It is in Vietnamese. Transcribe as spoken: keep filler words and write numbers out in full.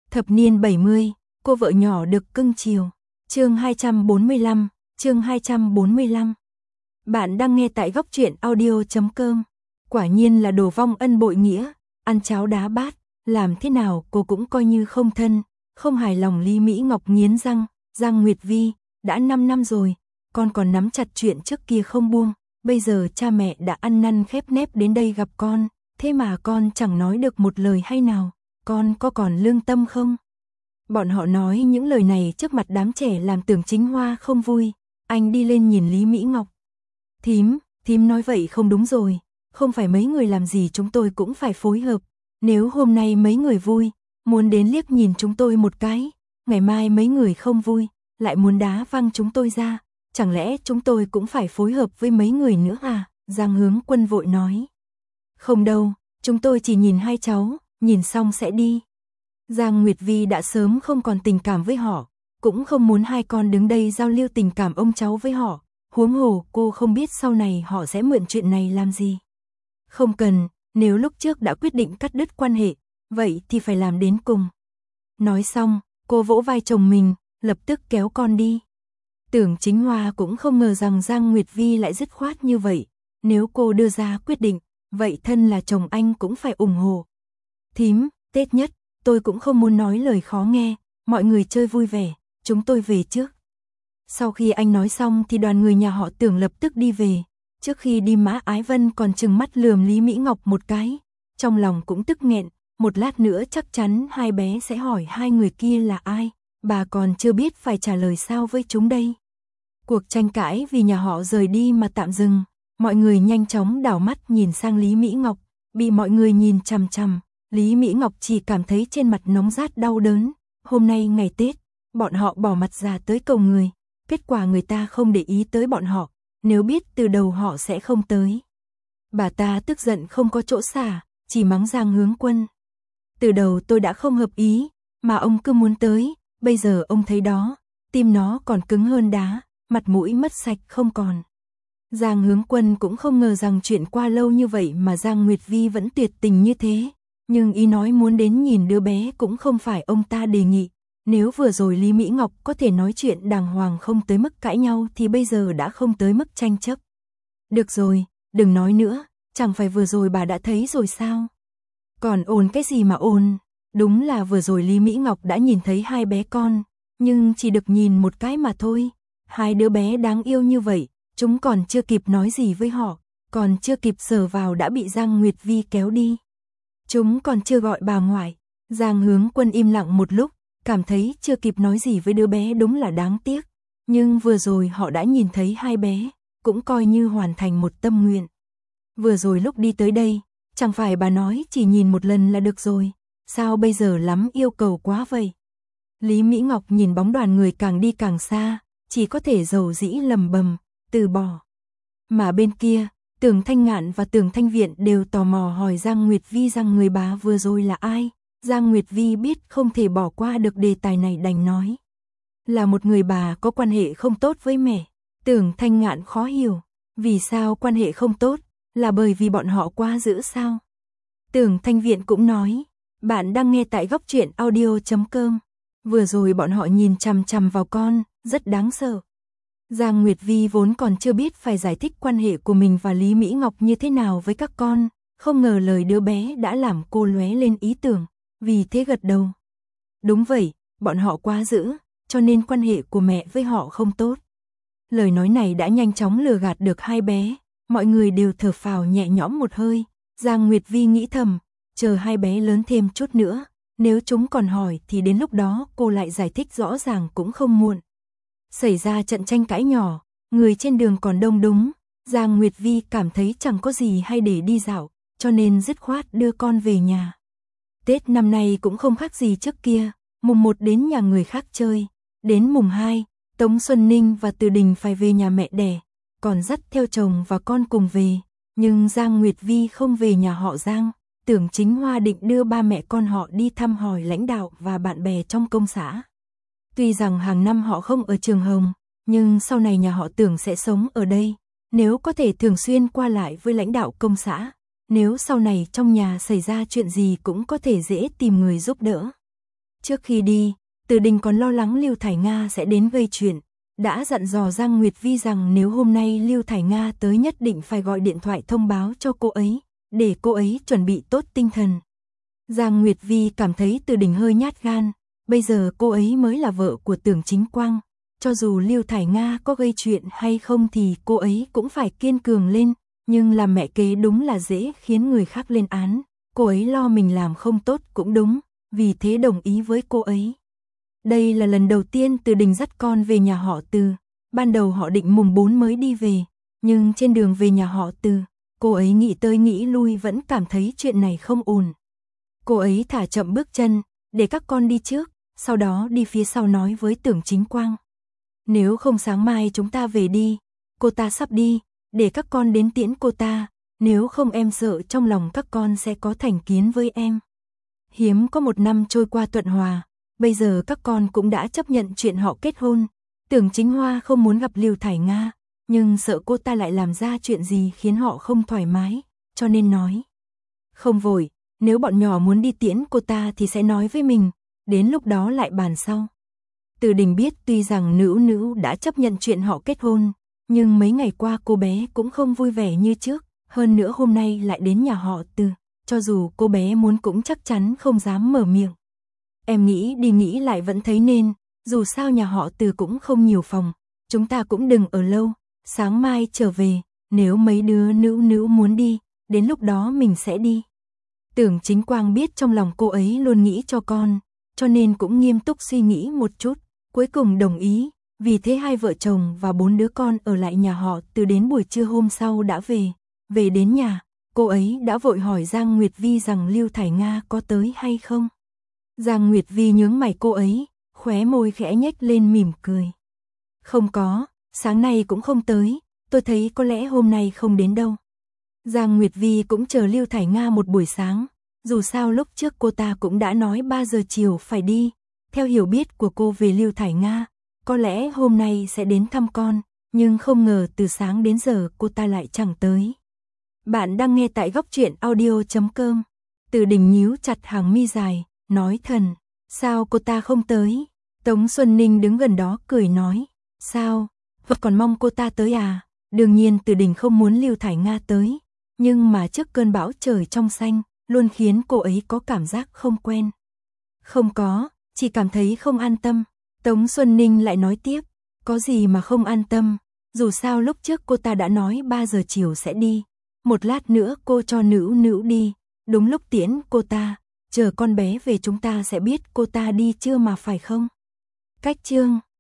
Thập niên bảy mươi, cô vợ nhỏ được cưng chiều. Chương hai trăm bốn mươi lăm, chương hai trăm bốn mươi lăm. Bạn đang nghe tại góc truyện audio chấm com. Quả nhiên là đồ vong ân bội nghĩa, ăn cháo đá bát, làm thế nào cô cũng coi như không thân, không hài lòng. Lý Mỹ Ngọc nghiến răng, Giang Nguyệt Vi, đã năm năm rồi, con còn nắm chặt chuyện trước kia không buông, bây giờ cha mẹ đã ăn năn khép nép đến đây gặp con, thế mà con chẳng nói được một lời hay nào, con có còn lương tâm không? Bọn họ nói những lời này trước mặt đám trẻ làm Tưởng Chính Hoa không vui, anh đi lên nhìn Lý Mỹ Ngọc. Thím, thím nói vậy không đúng rồi, không phải mấy người làm gì chúng tôi cũng phải phối hợp, nếu hôm nay mấy người vui, muốn đến liếc nhìn chúng tôi một cái, ngày mai mấy người không vui, lại muốn đá văng chúng tôi ra, chẳng lẽ chúng tôi cũng phải phối hợp với mấy người nữa à? Giang Hướng Quân vội nói. Không đâu, chúng tôi chỉ nhìn hai cháu, nhìn xong sẽ đi. Giang Nguyệt Vi đã sớm không còn tình cảm với họ, cũng không muốn hai con đứng đây giao lưu tình cảm ông cháu với họ, huống hồ cô không biết sau này họ sẽ mượn chuyện này làm gì. Không cần, nếu lúc trước đã quyết định cắt đứt quan hệ, vậy thì phải làm đến cùng. Nói xong, cô vỗ vai chồng mình, lập tức kéo con đi. Tưởng Chính Hoa cũng không ngờ rằng Giang Nguyệt Vi lại dứt khoát như vậy, nếu cô đưa ra quyết định, vậy thân là chồng anh cũng phải ủng hộ. Thím, Tết nhất, tôi cũng không muốn nói lời khó nghe, mọi người chơi vui vẻ, chúng tôi về trước. Sau khi anh nói xong thì đoàn người nhà họ Tưởng lập tức đi về, trước khi đi Mã Ái Vân còn trừng mắt lườm Lý Mỹ Ngọc một cái, trong lòng cũng tức nghẹn, một lát nữa chắc chắn hai bé sẽ hỏi hai người kia là ai, bà còn chưa biết phải trả lời sao với chúng đây. Cuộc tranh cãi vì nhà họ rời đi mà tạm dừng, mọi người nhanh chóng đảo mắt nhìn sang Lý Mỹ Ngọc, bị mọi người nhìn chằm chằm, Lý Mỹ Ngọc chỉ cảm thấy trên mặt nóng rát đau đớn, hôm nay ngày Tết, bọn họ bỏ mặt ra tới cầu người, kết quả người ta không để ý tới bọn họ, nếu biết từ đầu họ sẽ không tới. Bà ta tức giận không có chỗ xả, chỉ mắng Giang Hướng Quân. Từ đầu tôi đã không hợp ý, mà ông cứ muốn tới, bây giờ ông thấy đó, tim nó còn cứng hơn đá, mặt mũi mất sạch không còn. Giang Hướng Quân cũng không ngờ rằng chuyện qua lâu như vậy mà Giang Nguyệt Vi vẫn tuyệt tình như thế, nhưng ý nói muốn đến nhìn đứa bé cũng không phải ông ta đề nghị. Nếu vừa rồi Lý Mỹ Ngọc có thể nói chuyện đàng hoàng không tới mức cãi nhau thì bây giờ đã không tới mức tranh chấp. Được rồi, đừng nói nữa, chẳng phải vừa rồi bà đã thấy rồi sao? Còn ồn cái gì mà ồn? Đúng là vừa rồi Lý Mỹ Ngọc đã nhìn thấy hai bé con, nhưng chỉ được nhìn một cái mà thôi. Hai đứa bé đáng yêu như vậy, chúng còn chưa kịp nói gì với họ, còn chưa kịp sờ vào đã bị Giang Nguyệt Vi kéo đi. Chúng còn chưa gọi bà ngoại. Giang Hướng Quân im lặng một lúc, cảm thấy chưa kịp nói gì với đứa bé đúng là đáng tiếc. Nhưng vừa rồi họ đã nhìn thấy hai bé, cũng coi như hoàn thành một tâm nguyện. Vừa rồi lúc đi tới đây, chẳng phải bà nói chỉ nhìn một lần là được rồi, sao bây giờ lắm yêu cầu quá vậy? Lý Mỹ Ngọc nhìn bóng đoàn người càng đi càng xa, chỉ có thể dầu dĩ lầm bầm, từ bỏ. Mà bên kia, Tưởng Thanh Ngạn và Tưởng Thanh Viện đều tò mò hỏi Giang Nguyệt Vi rằng người bà vừa rồi là ai. Giang Nguyệt Vi biết không thể bỏ qua được đề tài này đành nói. Là một người bà có quan hệ không tốt với mẹ. Tưởng Thanh Ngạn khó hiểu, vì sao quan hệ không tốt, là bởi vì bọn họ quá dữ sao? Tưởng Thanh Viện cũng nói, bạn đang nghe tại góc truyện audio chấm com. Vừa rồi bọn họ nhìn chằm chằm vào con, rất đáng sợ. Giang Nguyệt Vi vốn còn chưa biết phải giải thích quan hệ của mình và Lý Mỹ Ngọc như thế nào với các con, không ngờ lời đứa bé đã làm cô lóe lên ý tưởng, vì thế gật đầu. Đúng vậy, bọn họ quá dữ, cho nên quan hệ của mẹ với họ không tốt. Lời nói này đã nhanh chóng lừa gạt được hai bé, mọi người đều thở phào nhẹ nhõm một hơi. Giang Nguyệt Vi nghĩ thầm, chờ hai bé lớn thêm chút nữa, nếu chúng còn hỏi thì đến lúc đó cô lại giải thích rõ ràng cũng không muộn. Xảy ra trận tranh cãi nhỏ, người trên đường còn đông đúng, Giang Nguyệt Vi cảm thấy chẳng có gì hay để đi dạo, cho nên dứt khoát đưa con về nhà. Tết năm nay cũng không khác gì trước kia, mùng một đến nhà người khác chơi, đến mùng hai, Tống Xuân Ninh và Từ Đình phải về nhà mẹ đẻ, còn dắt theo chồng và con cùng về, nhưng Giang Nguyệt Vi không về nhà họ Giang. Tưởng Chính Hoa định đưa ba mẹ con họ đi thăm hỏi lãnh đạo và bạn bè trong công xã. Tuy rằng hàng năm họ không ở Trường Hồng, nhưng sau này nhà họ Tưởng sẽ sống ở đây, nếu có thể thường xuyên qua lại với lãnh đạo công xã, nếu sau này trong nhà xảy ra chuyện gì cũng có thể dễ tìm người giúp đỡ. Trước khi đi, Từ Đình còn lo lắng Lưu Thải Nga sẽ đến gây chuyện, đã dặn dò Giang Nguyệt Vi rằng nếu hôm nay Lưu Thải Nga tới nhất định phải gọi điện thoại thông báo cho cô ấy, để cô ấy chuẩn bị tốt tinh thần. Giang Nguyệt Vi cảm thấy Từ Đình hơi nhát gan, bây giờ cô ấy mới là vợ của Tưởng Chính Quang, cho dù Lưu Thải Nga có gây chuyện hay không thì cô ấy cũng phải kiên cường lên, nhưng làm mẹ kế đúng là dễ khiến người khác lên án, cô ấy lo mình làm không tốt cũng đúng, vì thế đồng ý với cô ấy. Đây là lần đầu tiên Từ Đình dắt con về nhà họ Từ, ban đầu họ định mùng bốn mới đi về, nhưng trên đường về nhà họ Từ, cô ấy nghĩ tới nghĩ lui vẫn cảm thấy chuyện này không ổn. Cô ấy thả chậm bước chân, để các con đi trước, sau đó đi phía sau nói với Tưởng Chính Quang. Nếu không sáng mai chúng ta về đi, cô ta sắp đi, để các con đến tiễn cô ta, nếu không em sợ trong lòng các con sẽ có thành kiến với em. Hiếm có một năm trôi qua thuận hòa, bây giờ các con cũng đã chấp nhận chuyện họ kết hôn. Tưởng Chính Hoa không muốn gặp Lưu Thải Nga, nhưng sợ cô ta lại làm ra chuyện gì khiến họ không thoải mái, cho nên nói. Không vội, nếu bọn nhỏ muốn đi tiễn cô ta thì sẽ nói với mình, đến lúc đó lại bàn sau. Từ Đình biết tuy rằng Nữu Nữu đã chấp nhận chuyện họ kết hôn, nhưng mấy ngày qua cô bé cũng không vui vẻ như trước, hơn nữa hôm nay lại đến nhà họ Từ, cho dù cô bé muốn cũng chắc chắn không dám mở miệng. Em nghĩ đi nghĩ lại vẫn thấy nên, dù sao nhà họ Từ cũng không nhiều phòng, chúng ta cũng đừng ở lâu, sáng mai trở về, nếu mấy đứa Nữu Nữu muốn đi, đến lúc đó mình sẽ đi. Tưởng Chính Quang biết trong lòng cô ấy luôn nghĩ cho con, cho nên cũng nghiêm túc suy nghĩ một chút, cuối cùng đồng ý, vì thế hai vợ chồng và bốn đứa con ở lại nhà họ Từ đến buổi trưa hôm sau đã về. Về đến nhà, cô ấy đã vội hỏi Giang Nguyệt Vi rằng Lưu Thải Nga có tới hay không. Giang Nguyệt Vi nhướng mày cô ấy, khóe môi khẽ nhếch lên mỉm cười. Không có, sáng nay cũng không tới, tôi thấy có lẽ hôm nay không đến đâu. Giang Nguyệt Vi cũng chờ Lưu Thải Nga một buổi sáng, dù sao lúc trước cô ta cũng đã nói ba giờ chiều phải đi, theo hiểu biết của cô về Lưu Thải Nga, có lẽ hôm nay sẽ đến thăm con, nhưng không ngờ từ sáng đến giờ cô ta lại chẳng tới. Bạn đang nghe tại góc truyện audio chấm com. Từ Đình nhíu chặt hàng mi dài, nói thần, sao cô ta không tới? Tống Xuân Ninh đứng gần đó cười nói, sao, vật còn mong cô ta tới à? Đương nhiên Từ Đình không muốn Lưu Thải Nga tới, nhưng mà trước cơn bão trời trong xanh, luôn khiến cô ấy có cảm giác không quen. Không có, chỉ cảm thấy không an tâm. Tống Xuân Ninh lại nói tiếp, có gì mà không an tâm, dù sao lúc trước cô ta đã nói ba giờ chiều sẽ đi, một lát nữa cô cho Nữu Nữu đi, đúng lúc tiễn cô ta, chờ con bé về chúng ta sẽ biết cô ta đi chưa mà phải không? Cách chương